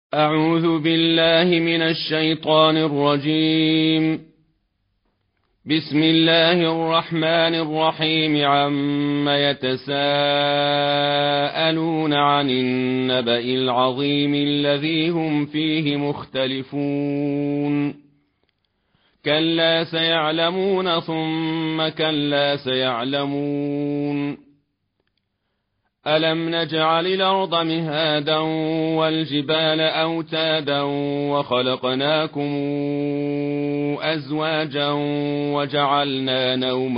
أعوذ بالله من الشيطان الرجيم. بسم الله الرحمن الرحيم. عما يتساءلون عن النبأ العظيم الذي هم فيه مختلفون. كلا سيعلمون ثم كلا سيعلمون. ألم نجعل الأرض مهادا والجبال أوتادا وخلقناكم أزواجا وجعلنا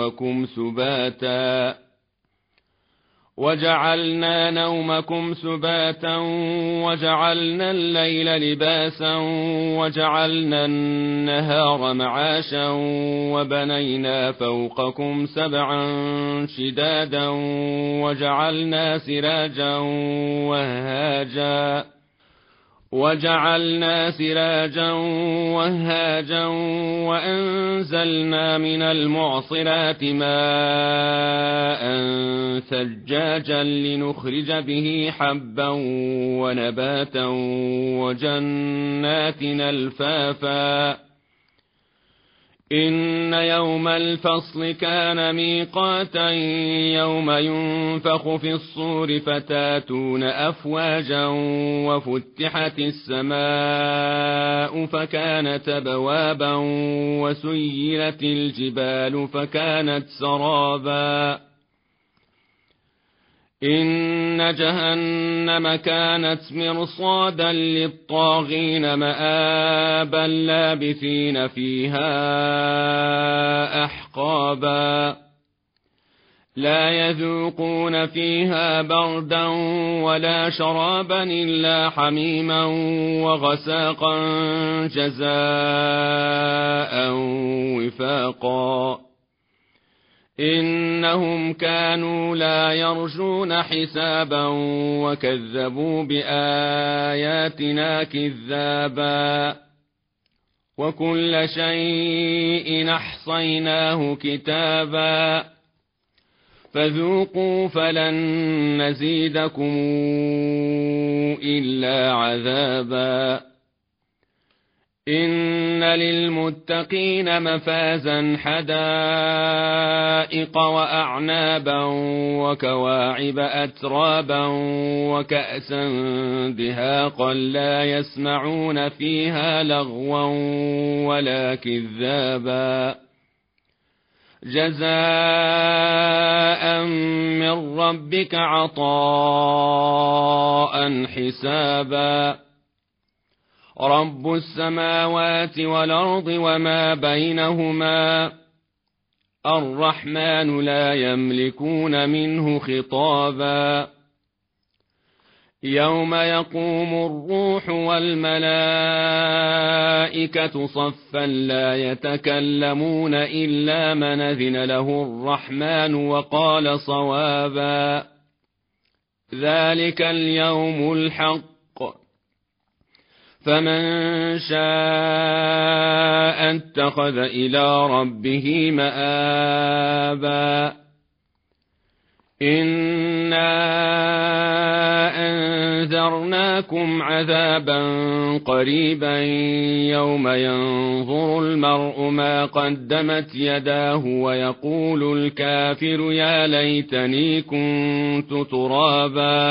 نومكم سباتا وجعلنا الليل لباسا وجعلنا النهار معاشا وبنينا فوقكم سبعا شدادا وجعلنا سراجا وهاجا وأنزلنا من المعصرات ماء ثجاجا لنخرج به حبا ونباتا وجنات ألفافا. إن يوم الفصل كان ميقاتا يوم ينفخ في الصور فتاتون أفواجا وفتحت السماء فكانت أبوابا وسيرت الجبال فكانت سرابا. إن جهنم كانت مرصادا للطاغين مآبا لابثين فيها أحقابا. لا يذوقون فيها بردا ولا شرابا إلا حميما وغساقا جزاء وفاقا. إنهم كانوا لا يرجون حسابا وكذبوا بآياتنا كذابا. وكل شيء أحصيناه كتابا. فذوقوا فلن نزيدكم إلا عذابا. إن للمتقين مفازا حدائق وأعنابا وكواعب أترابا وكأسا دهاقا لا يسمعون فيها لغوا ولا كذابا. جزاء من ربك عطاء حسابا. رب السماوات والأرض وما بينهما الرحمن لا يملكون منه خطابا. يوم يقوم الروح والملائكة صفا لا يتكلمون إلا من أذن له الرحمن وقال صوابا. ذلك اليوم الحق. فمن شاء اتخذ إلى ربه مآبا. إنا أنذرناكم عذابا قريبا يوم ينظر المرء ما قدمت يداه ويقول الكافر يا ليتني كنت ترابا.